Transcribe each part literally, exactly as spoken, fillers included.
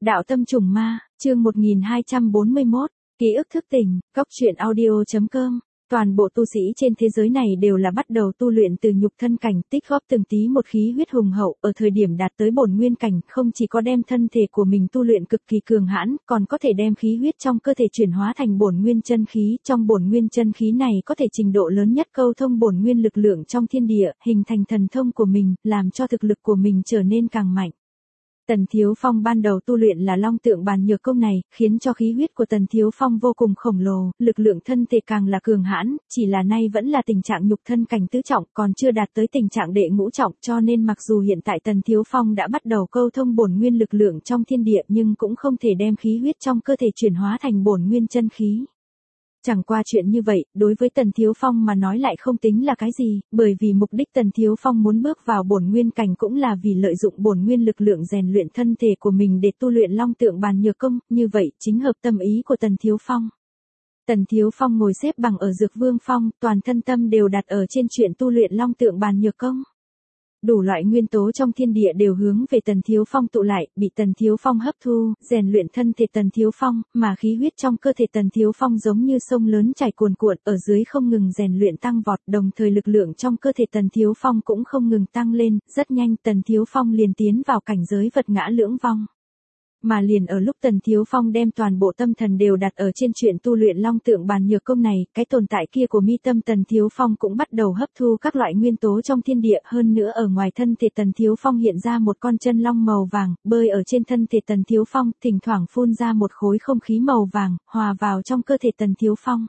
Đạo tâm trùng ma, chương một nghìn hai trăm bốn mươi mốt, ký ức thức tỉnh, cốc truyện audio chấm com. Toàn bộ tu sĩ trên thế giới này đều là bắt đầu tu luyện từ nhục thân cảnh, tích góp từng tí một khí huyết hùng hậu, ở thời điểm đạt tới bổn nguyên cảnh, không chỉ có đem thân thể của mình tu luyện cực kỳ cường hãn, còn có thể đem khí huyết trong cơ thể chuyển hóa thành bổn nguyên chân khí, trong bổn nguyên chân khí này có thể trình độ lớn nhất câu thông bổn nguyên lực lượng trong thiên địa, hình thành thần thông của mình, làm cho thực lực của mình trở nên càng mạnh. Tần Thiếu Phong ban đầu tu luyện là Long Tượng Bàn Nhược Công này, khiến cho khí huyết của Tần Thiếu Phong vô cùng khổng lồ, lực lượng thân thể càng là cường hãn, chỉ là nay vẫn là tình trạng nhục thân cảnh tứ trọng, còn chưa đạt tới tình trạng đệ ngũ trọng, cho nên mặc dù hiện tại Tần Thiếu Phong đã bắt đầu câu thông bổn nguyên lực lượng trong thiên địa nhưng cũng không thể đem khí huyết trong cơ thể chuyển hóa thành bổn nguyên chân khí. Chẳng qua chuyện như vậy, đối với Tần Thiếu Phong mà nói lại không tính là cái gì, bởi vì mục đích Tần Thiếu Phong muốn bước vào bổn nguyên cảnh cũng là vì lợi dụng bổn nguyên lực lượng rèn luyện thân thể của mình để tu luyện Long Tượng Bàn Nhược Công, như vậy chính hợp tâm ý của Tần Thiếu Phong. Tần Thiếu Phong ngồi xếp bằng ở Dược Vương Phong, toàn thân tâm đều đặt ở trên chuyện tu luyện Long Tượng Bàn Nhược Công. Đủ loại nguyên tố trong thiên địa đều hướng về Tần Thiếu Phong tụ lại, bị Tần Thiếu Phong hấp thu, rèn luyện thân thể Tần Thiếu Phong, mà khí huyết trong cơ thể Tần Thiếu Phong giống như sông lớn chảy cuồn cuộn, ở dưới không ngừng rèn luyện tăng vọt, đồng thời lực lượng trong cơ thể Tần Thiếu Phong cũng không ngừng tăng lên, rất nhanh Tần Thiếu Phong liền tiến vào cảnh giới vật ngã lưỡng vong. Mà liền ở lúc Tần Thiếu Phong đem toàn bộ tâm thần đều đặt ở trên chuyện tu luyện Long Tượng Bàn Nhược Công này, cái tồn tại kia của mi tâm Tần Thiếu Phong cũng bắt đầu hấp thu các loại nguyên tố trong thiên địa, hơn nữa ở ngoài thân thể Tần Thiếu Phong hiện ra một con chân long màu vàng, bơi ở trên thân thể Tần Thiếu Phong, thỉnh thoảng phun ra một khối không khí màu vàng, hòa vào trong cơ thể Tần Thiếu Phong.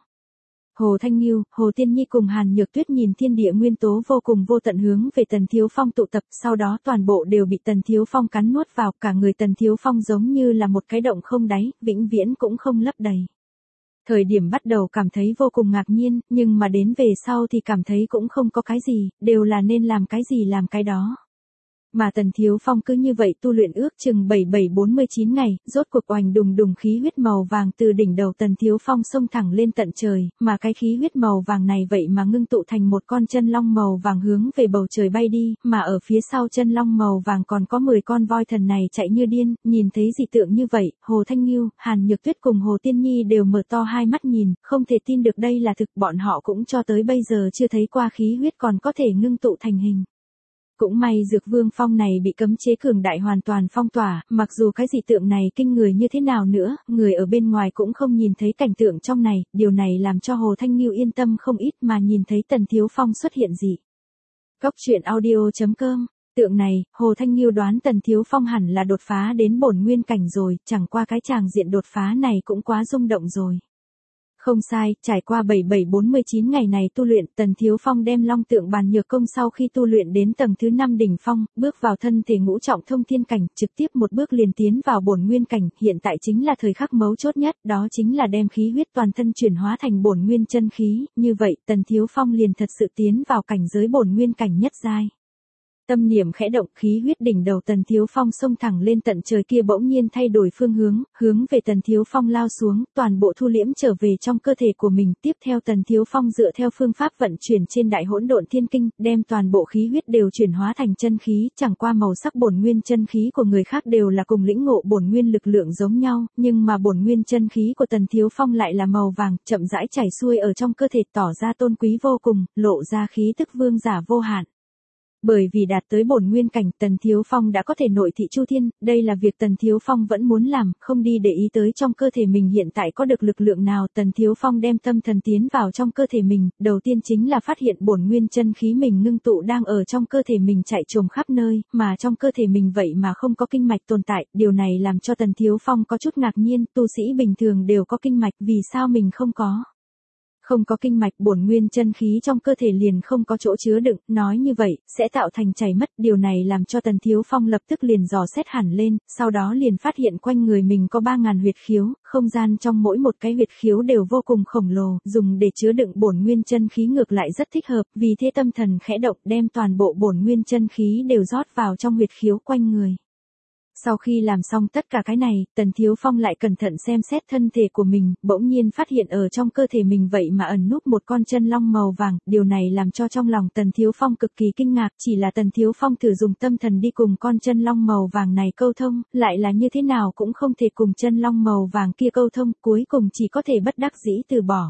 Hồ Thanh Ngưu, Hồ Tiên Nhi cùng Hàn Nhược Tuyết nhìn thiên địa nguyên tố vô cùng vô tận hướng về Tần Thiếu Phong tụ tập, sau đó toàn bộ đều bị Tần Thiếu Phong cắn nuốt vào, cả người Tần Thiếu Phong giống như là một cái động không đáy, vĩnh viễn cũng không lấp đầy. Thời điểm bắt đầu cảm thấy vô cùng ngạc nhiên, nhưng mà đến về sau thì cảm thấy cũng không có cái gì, đều là nên làm cái gì làm cái đó. Mà Tần Thiếu Phong cứ như vậy tu luyện ước chừng bảy bảy bốn mươi chín ngày, rốt cuộc oành đùng đùng khí huyết màu vàng từ đỉnh đầu Tần Thiếu Phong xông thẳng lên tận trời, mà cái khí huyết màu vàng này vậy mà ngưng tụ thành một con chân long màu vàng hướng về bầu trời bay đi, mà ở phía sau chân long màu vàng còn có mười con voi thần này chạy như điên, nhìn thấy dị tượng như vậy, Hồ Thanh Ngưu, Hàn Nhược Tuyết cùng Hồ Tiên Nhi đều mở to hai mắt nhìn, không thể tin được đây là thực, bọn họ cũng cho tới bây giờ chưa thấy qua khí huyết còn có thể ngưng tụ thành hình. Cũng may Dược Vương Phong này bị cấm chế cường đại hoàn toàn phong tỏa, mặc dù cái dị tượng này kinh người như thế nào nữa, người ở bên ngoài cũng không nhìn thấy cảnh tượng trong này, điều này làm cho Hồ Thanh Ngưu yên tâm không ít mà nhìn thấy Tần Thiếu Phong xuất hiện dị. Cốc truyện audio chấm com. Tượng này, Hồ Thanh Ngưu đoán Tần Thiếu Phong hẳn là đột phá đến bổn nguyên cảnh rồi, chẳng qua cái tràng diện đột phá này cũng quá rung động rồi. Không sai, trải qua bảy bảy bốn mươi chín ngày này tu luyện, Tần Thiếu Phong đem Long Tượng Bàn Nhược Công sau khi tu luyện đến tầng thứ năm đỉnh phong, bước vào thân thể ngũ trọng thông thiên cảnh, trực tiếp một bước liền tiến vào bổn nguyên cảnh, hiện tại chính là thời khắc mấu chốt nhất, đó chính là đem khí huyết toàn thân chuyển hóa thành bổn nguyên chân khí, như vậy, Tần Thiếu Phong liền thật sự tiến vào cảnh giới bổn nguyên cảnh nhất giai. Tâm niệm khẽ động, khí huyết đỉnh đầu Tần Thiếu Phong xông thẳng lên tận trời kia bỗng nhiên thay đổi phương hướng, hướng về Tần Thiếu Phong lao xuống, toàn bộ thu liễm trở về trong cơ thể của mình. Tiếp theo Tần Thiếu Phong dựa theo phương pháp vận chuyển trên Đại Hỗn Độn Thiên Kinh, đem toàn bộ khí huyết đều chuyển hóa thành chân khí, chẳng qua màu sắc bổn nguyên chân khí của người khác đều là cùng lĩnh ngộ bổn nguyên lực lượng giống nhau, nhưng mà bổn nguyên chân khí của Tần Thiếu Phong lại là màu vàng, chậm rãi chảy xuôi ở trong cơ thể, tỏ ra tôn quý vô cùng, lộ ra khí tức vương giả vô hạn. Bởi vì đạt tới bổn nguyên cảnh, Tần Thiếu Phong đã có thể nội thị chu thiên, đây là việc Tần Thiếu Phong vẫn muốn làm, không đi để ý tới trong cơ thể mình hiện tại có được lực lượng nào. Tần Thiếu Phong đem tâm thần tiến vào trong cơ thể mình, đầu tiên chính là phát hiện bổn nguyên chân khí mình ngưng tụ đang ở trong cơ thể mình chạy trồm khắp nơi, mà trong cơ thể mình vậy mà không có kinh mạch tồn tại, điều này làm cho Tần Thiếu Phong có chút ngạc nhiên, tu sĩ bình thường đều có kinh mạch, vì sao mình không có? Không có kinh mạch, bổn nguyên chân khí trong cơ thể liền không có chỗ chứa đựng, nói như vậy, sẽ tạo thành chảy mất, điều này làm cho Tần Thiếu Phong lập tức liền dò xét hẳn lên, sau đó liền phát hiện quanh người mình có ba ngàn huyệt khiếu, không gian trong mỗi một cái huyệt khiếu đều vô cùng khổng lồ, dùng để chứa đựng bổn nguyên chân khí ngược lại rất thích hợp, vì thế tâm thần khẽ động đem toàn bộ bổn nguyên chân khí đều rót vào trong huyệt khiếu quanh người. Sau khi làm xong tất cả cái này, Tần Thiếu Phong lại cẩn thận xem xét thân thể của mình, bỗng nhiên phát hiện ở trong cơ thể mình vậy mà ẩn núp một con chân long màu vàng, điều này làm cho trong lòng Tần Thiếu Phong cực kỳ kinh ngạc, chỉ là Tần Thiếu Phong thử dùng tâm thần đi cùng con chân long màu vàng này câu thông, lại là như thế nào cũng không thể cùng chân long màu vàng kia câu thông, cuối cùng chỉ có thể bất đắc dĩ từ bỏ.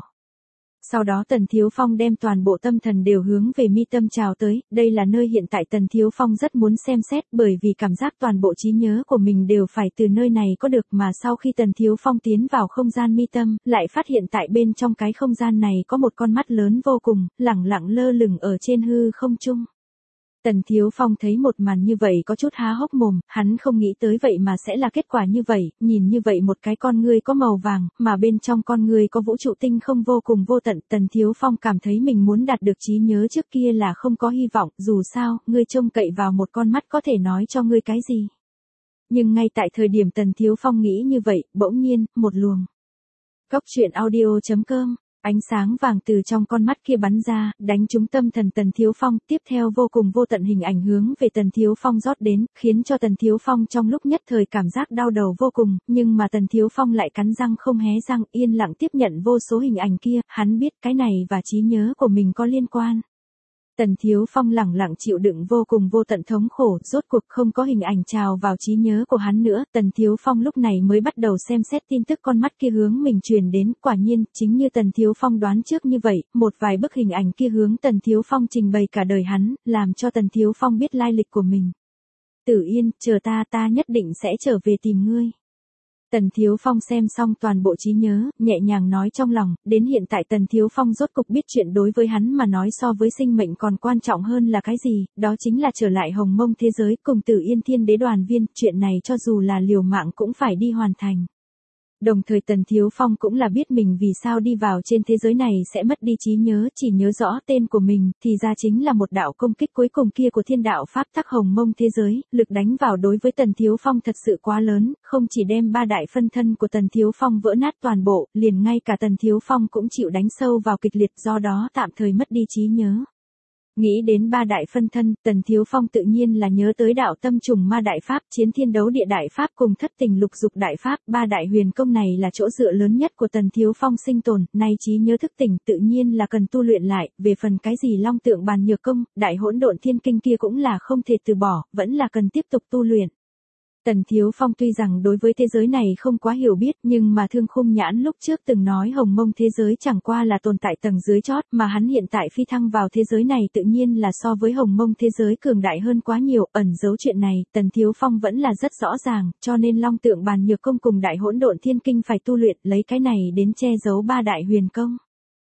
Sau đó Tần Thiếu Phong đem toàn bộ tâm thần đều hướng về mi tâm chào tới, đây là nơi hiện tại Tần Thiếu Phong rất muốn xem xét bởi vì cảm giác toàn bộ trí nhớ của mình đều phải từ nơi này có được mà sau khi Tần Thiếu Phong tiến vào không gian mi tâm, lại phát hiện tại bên trong cái không gian này có một con mắt lớn vô cùng, lẳng lặng lơ lửng ở trên hư không trung. Tần Thiếu Phong thấy một màn như vậy có chút há hốc mồm, hắn không nghĩ tới vậy mà sẽ là kết quả như vậy, nhìn như vậy một cái con ngươi có màu vàng, mà bên trong con ngươi có vũ trụ tinh không vô cùng vô tận, Tần Thiếu Phong cảm thấy mình muốn đạt được trí nhớ trước kia là không có hy vọng, dù sao, ngươi trông cậy vào một con mắt có thể nói cho ngươi cái gì. Nhưng ngay tại thời điểm Tần Thiếu Phong nghĩ như vậy, bỗng nhiên, một luồng. Cốc truyện audio chấm com Ánh sáng vàng từ trong con mắt kia bắn ra, đánh trúng tâm thần Tần Thiếu Phong, tiếp theo vô cùng vô tận hình ảnh hướng về Tần Thiếu Phong rót đến, khiến cho Tần Thiếu Phong trong lúc nhất thời cảm giác đau đầu vô cùng, nhưng mà Tần Thiếu Phong lại cắn răng không hé răng, yên lặng tiếp nhận vô số hình ảnh kia, hắn biết cái này và trí nhớ của mình có liên quan. Tần Thiếu Phong lẳng lặng chịu đựng vô cùng vô tận thống khổ, rốt cuộc không có hình ảnh trào vào trí nhớ của hắn nữa, Tần Thiếu Phong lúc này mới bắt đầu xem xét tin tức con mắt kia hướng mình truyền đến, quả nhiên, chính như Tần Thiếu Phong đoán trước như vậy, một vài bức hình ảnh kia hướng Tần Thiếu Phong trình bày cả đời hắn, làm cho Tần Thiếu Phong biết lai lịch của mình. Tử Yên, chờ ta, ta nhất định sẽ trở về tìm ngươi. Tần Thiếu Phong xem xong toàn bộ trí nhớ, nhẹ nhàng nói trong lòng, đến hiện tại Tần Thiếu Phong rốt cục biết chuyện đối với hắn mà nói so với sinh mệnh còn quan trọng hơn là cái gì, đó chính là trở lại Hồng Mông thế giới cùng Tử Yên Thiên Đế đoàn viên, chuyện này cho dù là liều mạng cũng phải đi hoàn thành. Đồng thời Tần Thiếu Phong cũng là biết mình vì sao đi vào trên thế giới này sẽ mất đi trí nhớ, chỉ nhớ rõ tên của mình, thì ra chính là một đạo công kích cuối cùng kia của thiên đạo pháp tắc Hồng Mông thế giới, lực đánh vào đối với Tần Thiếu Phong thật sự quá lớn, không chỉ đem ba đại phân thân của Tần Thiếu Phong vỡ nát toàn bộ, liền ngay cả Tần Thiếu Phong cũng chịu đánh sâu vào kịch liệt, do đó tạm thời mất đi trí nhớ. Nghĩ đến ba đại phân thân, Tần Thiếu Phong tự nhiên là nhớ tới đạo tâm trùng ma đại pháp, chiến thiên đấu địa đại pháp cùng thất tình lục dục đại pháp, ba đại huyền công này là chỗ dựa lớn nhất của Tần Thiếu Phong sinh tồn, nay trí nhớ thức tỉnh tự nhiên là cần tu luyện lại, về phần cái gì long tượng bàn nhược công, đại hỗn độn thiên kinh kia cũng là không thể từ bỏ, vẫn là cần tiếp tục tu luyện. Tần Thiếu Phong tuy rằng đối với thế giới này không quá hiểu biết, nhưng mà Thương Khung Nhãn lúc trước từng nói Hồng Mông thế giới chẳng qua là tồn tại tầng dưới chót, mà hắn hiện tại phi thăng vào thế giới này tự nhiên là so với Hồng Mông thế giới cường đại hơn quá nhiều, ẩn giấu chuyện này, Tần Thiếu Phong vẫn là rất rõ ràng, cho nên long tượng bàn nhược công cùng đại hỗn độn thiên kinh phải tu luyện, lấy cái này đến che giấu ba đại huyền công.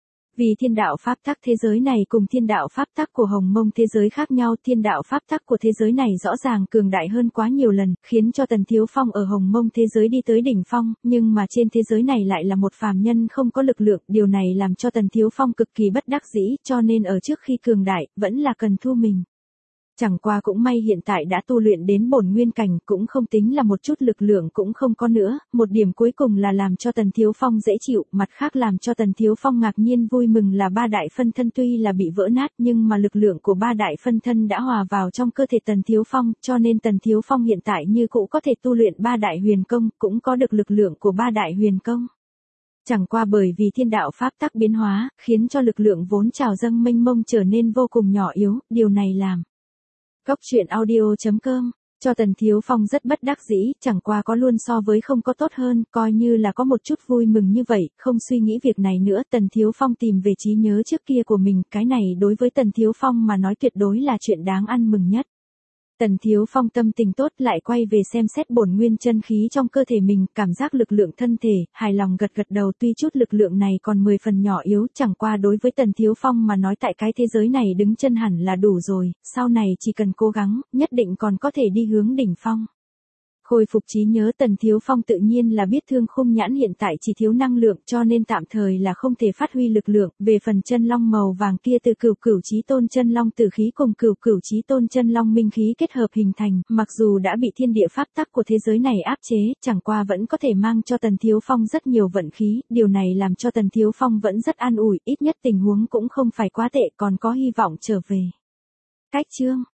Vì thiên đạo pháp tắc thế giới này cùng thiên đạo pháp tắc của Hồng Mông thế giới khác nhau, thiên đạo pháp tắc của thế giới này rõ ràng cường đại hơn quá nhiều lần, khiến cho Tần Thiếu Phong ở Hồng Mông thế giới đi tới đỉnh phong, nhưng mà trên thế giới này lại là một phàm nhân không có lực lượng, điều này làm cho Tần Thiếu Phong cực kỳ bất đắc dĩ, cho nên ở trước khi cường đại, vẫn là cần thu mình. Chẳng qua cũng may hiện tại đã tu luyện đến bổn nguyên cảnh, cũng không tính là một chút lực lượng cũng không có nữa, một điểm cuối cùng là làm cho Tần Thiếu Phong dễ chịu, mặt khác làm cho Tần Thiếu Phong ngạc nhiên vui mừng là ba đại phân thân tuy là bị vỡ nát nhưng mà lực lượng của ba đại phân thân đã hòa vào trong cơ thể Tần Thiếu Phong, cho nên Tần Thiếu Phong hiện tại như cũ có thể tu luyện ba đại huyền công, cũng có được lực lượng của ba đại huyền công. Chẳng qua bởi vì thiên đạo pháp tắc biến hóa, khiến cho lực lượng vốn trào dâng mênh mông trở nên vô cùng nhỏ yếu, điều này làm Cốc truyện audio chấm com cho Tần Thiếu Phong rất bất đắc dĩ, chẳng qua có luôn so với không có tốt hơn, coi như là có một chút vui mừng như vậy, không suy nghĩ việc này nữa, Tần Thiếu Phong tìm về trí nhớ trước kia của mình, cái này đối với Tần Thiếu Phong mà nói tuyệt đối là chuyện đáng ăn mừng nhất. Tần Thiếu Phong tâm tình tốt lại quay về xem xét bổn nguyên chân khí trong cơ thể mình, cảm giác lực lượng thân thể, hài lòng gật gật đầu, tuy chút lực lượng này còn mười phần nhỏ yếu, chẳng qua đối với Tần Thiếu Phong mà nói tại cái thế giới này đứng chân hẳn là đủ rồi, sau này chỉ cần cố gắng, nhất định còn có thể đi hướng đỉnh phong. Khôi phục trí nhớ Tần Thiếu Phong tự nhiên là biết Thương Khung Nhãn hiện tại chỉ thiếu năng lượng cho nên tạm thời là không thể phát huy lực lượng, về phần chân long màu vàng kia từ cửu cửu chí tôn chân long tử khí cùng cửu cửu chí tôn chân long minh khí kết hợp hình thành, mặc dù đã bị thiên địa pháp tắc của thế giới này áp chế, chẳng qua vẫn có thể mang cho Tần Thiếu Phong rất nhiều vận khí, điều này làm cho Tần Thiếu Phong vẫn rất an ủi, ít nhất tình huống cũng không phải quá tệ, còn có hy vọng trở về. Cách chương